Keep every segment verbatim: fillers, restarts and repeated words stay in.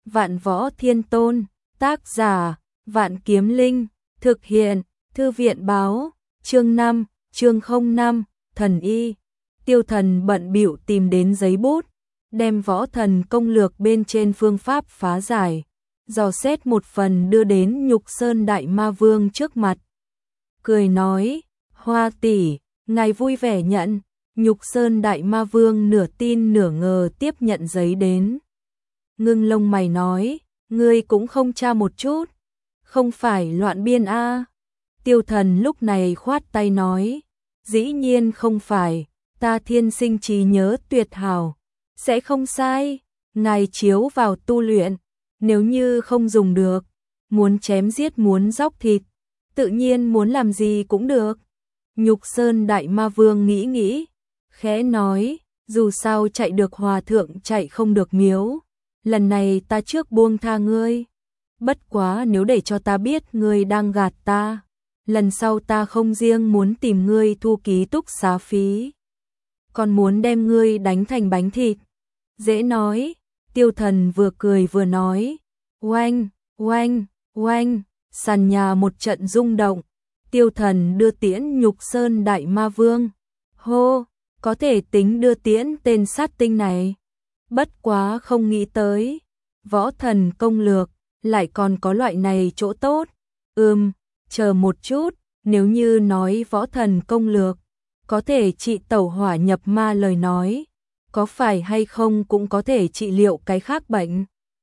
Vạn Võ Thiên Tôn, tác giả, Vạn Kiếm Linh, thực hiện, Thư viện báo, chương năm, chương không năm, thần y. Tiêu Thần bận bịu tìm đến giấy bút, đem Võ Thần công lược bên trên phương pháp phá giải, dò xét một phần đưa đến Nhục Sơn Đại Ma Vương trước mặt. Cười nói, Hoa tỷ, ngài vui vẻ nhận. Nhục Sơn Đại Ma Vương nửa tin nửa ngờ tiếp nhận giấy đến. Ngưng lông mày nói, ngươi cũng không tra một chút, không phải loạn biên a? Tiêu Thần lúc này khoát tay nói, dĩ nhiên không phải, ta thiên sinh trí nhớ tuyệt hảo, sẽ không sai, ngài chiếu vào tu luyện, nếu như không dùng được, muốn chém giết muốn róc thịt, tự nhiên muốn làm gì cũng được. Nhục Sơn Đại Ma Vương nghĩ nghĩ, khẽ nói, dù sao chạy được hòa thượng chạy không được miếu, lần này ta trước buông tha ngươi. Bất quá nếu để cho ta biết ngươi đang gạt ta, lần sau ta không riêng muốn tìm ngươi thu ký túc xá phí, còn muốn đem ngươi đánh thành bánh thịt. Dễ nói, Tiêu Thần vừa cười vừa nói, oanh, oanh, oanh, sàn nhà một trận rung động. Tiêu Thần đưa tiễn Nhục Sơn Đại Ma Vương. Hô, có thể tính đưa tiễn tên sát tinh này. Bất quá không nghĩ tới, Võ Thần công lược lại còn có loại này chỗ tốt. Ừm, chờ một chút, nếu như nói Võ Thần công lược có thể trị tẩu hỏa nhập ma lời nói, có phải hay không cũng có thể trị liệu cái khác bệnh.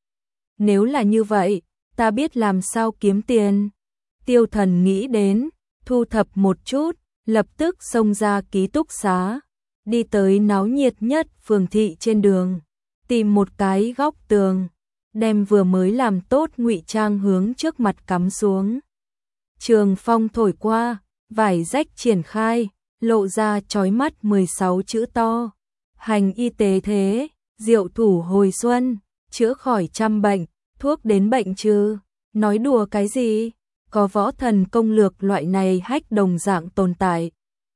Nếu là như vậy, ta biết làm sao kiếm tiền. Tiêu Thần nghĩ đến, thu thập một chút, lập tức xông ra ký túc xá, đi tới náo nhiệt nhất phường thị trên đường, tìm một cái góc tường, đem vừa mới làm tốt ngụy trang hướng trước mặt cắm xuống. Trường phong thổi qua, vải rách triển khai, lộ ra chói mắt mười sáu chữ to. Hành y tế thế, diệu thủ hồi xuân, chữa khỏi trăm bệnh, thuốc đến bệnh trừ. Nói đùa cái gì? Có Võ Thần công lược loại này hách đồng dạng tồn tại.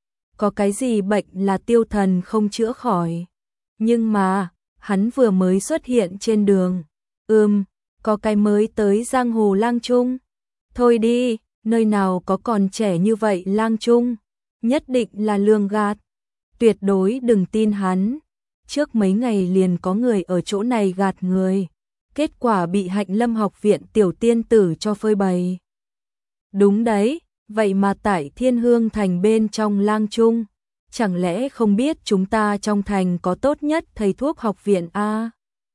Có cái gì bệnh là Tiêu Thần không chữa khỏi? Nhưng mà, hắn vừa mới xuất hiện trên đường. Ừm, có cái mới tới giang hồ lang trung. Thôi đi, nơi nào có còn trẻ như vậy lang trung. Nhất định là lường gạt. Tuyệt đối đừng tin hắn. Trước mấy ngày liền có người ở chỗ này gạt người. Kết quả bị Hạnh Lâm học viện tiểu tiên tử cho phơi bày. Đúng đấy, vậy mà tại Thiên Hương thành bên trong lang trung, chẳng lẽ không biết chúng ta trong thành có tốt nhất thầy thuốc học viện a?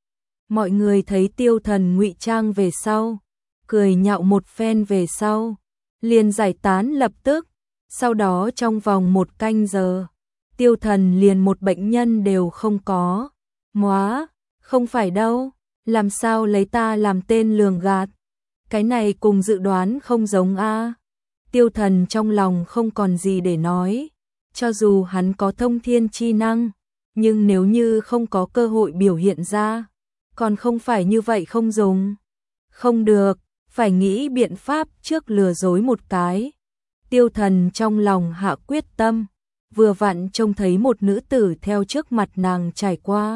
Mọi người thấy Tiêu Thần ngụy trang về sau, cười nhạo một phen về sau, liền giải tán lập tức. Sau đó trong vòng một canh giờ, Tiêu Thần liền một bệnh nhân đều không có. Móa, không phải đâu, làm sao lấy ta làm tên lường gạt? Cái này cùng dự đoán không giống a. Tiêu Thần trong lòng không còn gì để nói, cho dù hắn có thông thiên chi năng, nhưng nếu như không có cơ hội biểu hiện ra, còn không phải như vậy không dùng. Không được, phải nghĩ biện pháp trước lừa dối một cái. Tiêu Thần trong lòng hạ quyết tâm, vừa vặn trông thấy một nữ tử theo trước mặt nàng trải qua.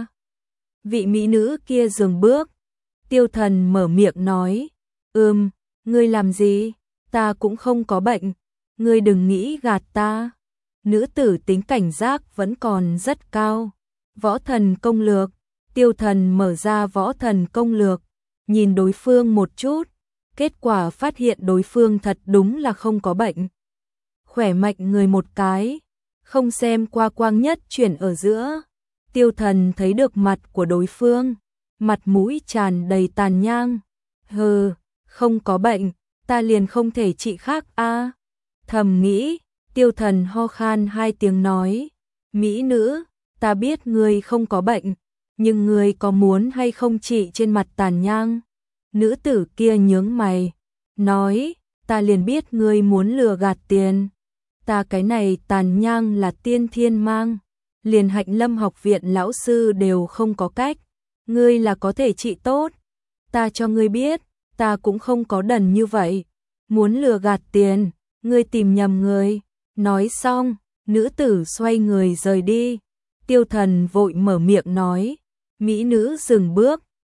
Vị mỹ nữ kia dừng bước, Tiêu Thần mở miệng nói, ừm, ngươi làm gì? Ta cũng không có bệnh, ngươi đừng nghĩ gạt ta. Nữ tử tính cảnh giác vẫn còn rất cao. Võ Thần công lược, Tiêu Thần mở ra Võ Thần công lược, nhìn đối phương một chút, kết quả phát hiện đối phương thật đúng là không có bệnh. Khỏe mạnh người một cái, không xem qua quang nhất chuyển ở giữa. Tiêu Thần thấy được mặt của đối phương, mặt mũi tràn đầy tàn nhang. Hừ, không có bệnh, ta liền không thể trị khác a. Thầm nghĩ, Tiêu Thần ho khan hai tiếng nói, mỹ nữ, ta biết ngươi không có bệnh, nhưng ngươi có muốn hay không trị trên mặt tàn nhang? Nữ tử kia nhướng mày, nói, ta liền biết ngươi muốn lừa gạt tiền. Ta cái này tàn nhang là tiên thiên mang, liền Hạnh Lâm học viện lão sư đều không có cách, ngươi là có thể trị tốt. Ta cho ngươi biết, ta cũng không có đần như vậy, muốn lừa gạt tiền, ngươi tìm nhầm người. Nói xong, nữ tử xoay người rời đi. Tiêu Thần vội mở miệng nói, mỹ nữ dừng bước,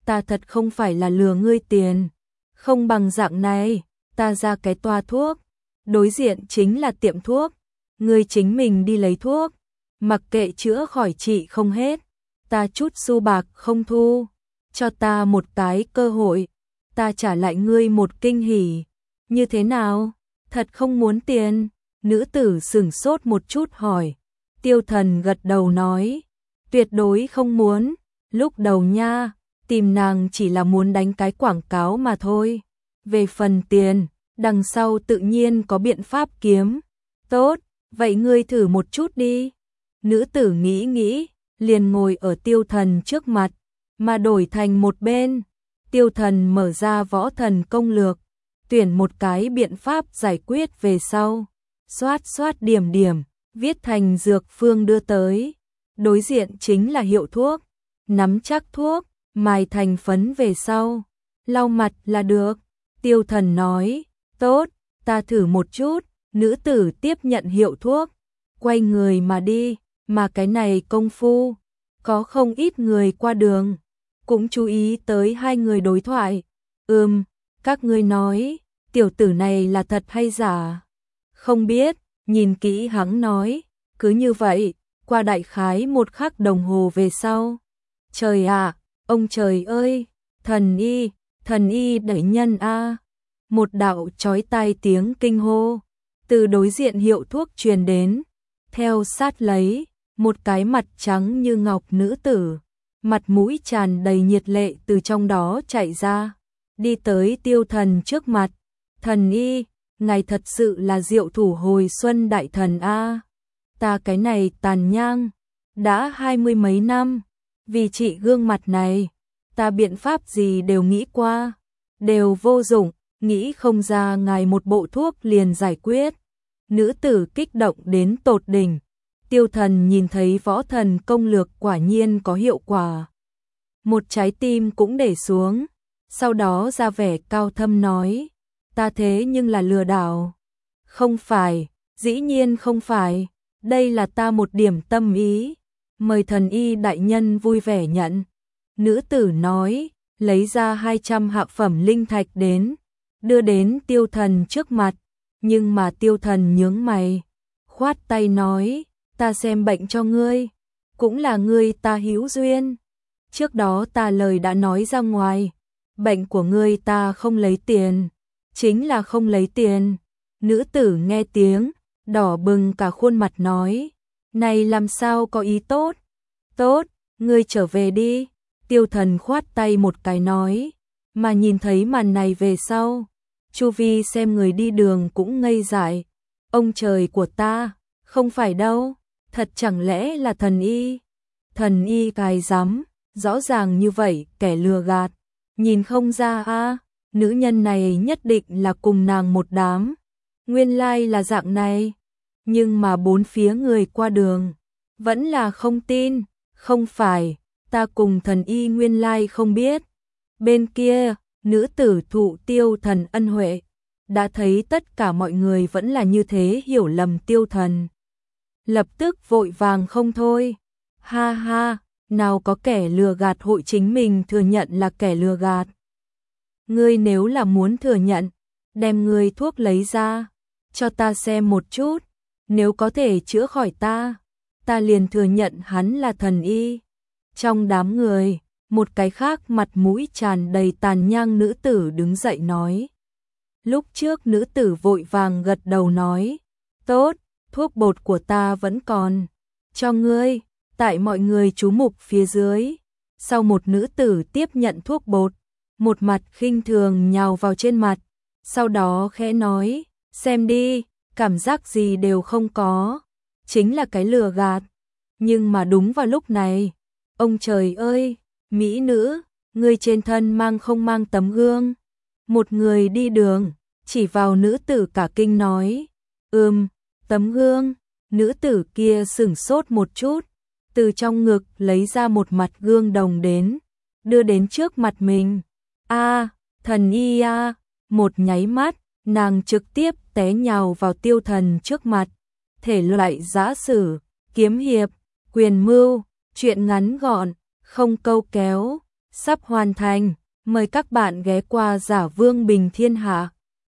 ta thật không phải là lừa ngươi tiền. Không bằng dạng này, ta ra cái toa thuốc, đối diện chính là tiệm thuốc, ngươi chính mình đi lấy thuốc, mặc kệ chữa khỏi trị không hết, ta chút xu bạc không thu, cho ta một cái cơ hội, ta trả lại ngươi một kinh hỉ. Như thế nào? Thật không muốn tiền? Nữ tử sửng sốt một chút hỏi. Tiêu Thần gật đầu nói, tuyệt đối không muốn, lúc đầu nha, tìm nàng chỉ là muốn đánh cái quảng cáo mà thôi. Về phần tiền, đằng sau tự nhiên có biện pháp kiếm. Tốt, vậy ngươi thử một chút đi. Nữ tử nghĩ nghĩ, liền ngồi ở Tiêu Thần trước mặt, mà đổi thành một bên. Tiêu Thần mở ra võ thần công lược, tuyển một cái biện pháp giải quyết về sau. Xoát xoát điểm điểm, viết thành dược phương đưa tới. Đối diện chính là hiệu thuốc, nắm chắc thuốc, mài thành phấn về sau. Lau mặt là được. Tiêu Thần nói, tốt, ta thử một chút. Nữ tử tiếp nhận hiệu thuốc, quay người mà đi, mà cái này công phu, có không ít người qua đường, cũng chú ý tới hai người đối thoại. Ừm, các ngươi nói, tiểu tử này là thật hay giả? Không biết, nhìn kỹ hắn nói, cứ như vậy, qua đại khái một khắc đồng hồ về sau. Trời ạ, ông trời ơi, thần y, thần y đẩy nhân a. Một đạo chói tai tiếng kinh hô từ đối diện hiệu thuốc truyền đến, theo sát lấy, một cái mặt trắng như ngọc nữ tử, mặt mũi tràn đầy nhiệt lệ từ trong đó chạy ra, đi tới Tiêu Thần trước mặt. Thần y, ngài thật sự là diệu thủ hồi xuân đại thần a. Ta cái này tàn nhang, đã hai mươi mấy năm, vì trị gương mặt này, ta biện pháp gì đều nghĩ qua, đều vô dụng, nghĩ không ra ngài một bộ thuốc liền giải quyết. Nữ tử kích động đến tột đỉnh. Tiêu Thần nhìn thấy võ thần công lược quả nhiên có hiệu quả, một trái tim cũng để xuống, sau đó ra vẻ cao thâm nói, ta thế nhưng là lừa đảo. Không phải, dĩ nhiên không phải, đây là ta một điểm tâm ý, mời thần y đại nhân vui vẻ nhận. Nữ tử nói, lấy ra hai trăm hạ phẩm linh thạch đến, đưa đến Tiêu Thần trước mặt, nhưng mà Tiêu Thần nhướng mày, khoát tay nói, ta xem bệnh cho ngươi, cũng là ngươi ta hữu duyên. Trước đó ta lời đã nói ra ngoài, bệnh của ngươi ta không lấy tiền, chính là không lấy tiền. Nữ tử nghe tiếng, đỏ bừng cả khuôn mặt nói, này làm sao có ý tốt? Tốt, ngươi trở về đi. Tiêu Thần khoát tay một cái nói, mà nhìn thấy màn này về sau, chu vi xem người đi đường cũng ngây dại. Ông trời của ta, không phải đâu, thật chẳng lẽ là thần y? Thần y cái rắm, rõ ràng như vậy, kẻ lừa gạt, nhìn không ra a, nữ nhân này nhất định là cùng nàng một đám. Nguyên lai là dạng này, nhưng mà bốn phía người qua đường vẫn là không tin, không phải, ta cùng thần y nguyên lai không biết. Bên kia, nữ tử thụ Tiêu Thần ân huệ, đã thấy tất cả mọi người vẫn là như thế hiểu lầm Tiêu Thần. Lập tức vội vàng không thôi. Ha ha, nào có kẻ lừa gạt hội chính mình thừa nhận là kẻ lừa gạt. Ngươi nếu là muốn thừa nhận, đem ngươi thuốc lấy ra, cho ta xem một chút, nếu có thể chữa khỏi ta, ta liền thừa nhận hắn là thần y. Trong đám người, một cái khác mặt mũi tràn đầy tàn nhang nữ tử đứng dậy nói. Lúc trước nữ tử vội vàng gật đầu nói, tốt, thuốc bột của ta vẫn còn, cho ngươi. Tại mọi người chú mục phía dưới, sau một nữ tử tiếp nhận thuốc bột, một mặt khinh thường nhào vào trên mặt, sau đó khẽ nói, xem đi, cảm giác gì đều không có, chính là cái lừa gạt. Nhưng mà đúng vào lúc này, ông trời ơi, mỹ nữ, người trên thân mang không mang tấm gương? Một người đi đường, chỉ vào nữ tử cả kinh nói, ừm, tấm gương. Nữ tử kia sửng sốt một chút, từ trong ngực lấy ra một mặt gương đồng đến, đưa đến trước mặt mình. A, thần y a, một nháy mắt, nàng trực tiếp té nhào vào Tiêu Thần trước mặt. Thể loại giã sử, kiếm hiệp, quyền mưu, chuyện ngắn gọn, không câu kéo, sắp hoàn thành. Mời các bạn ghé qua Giả Vương Bình Thiên Hạ.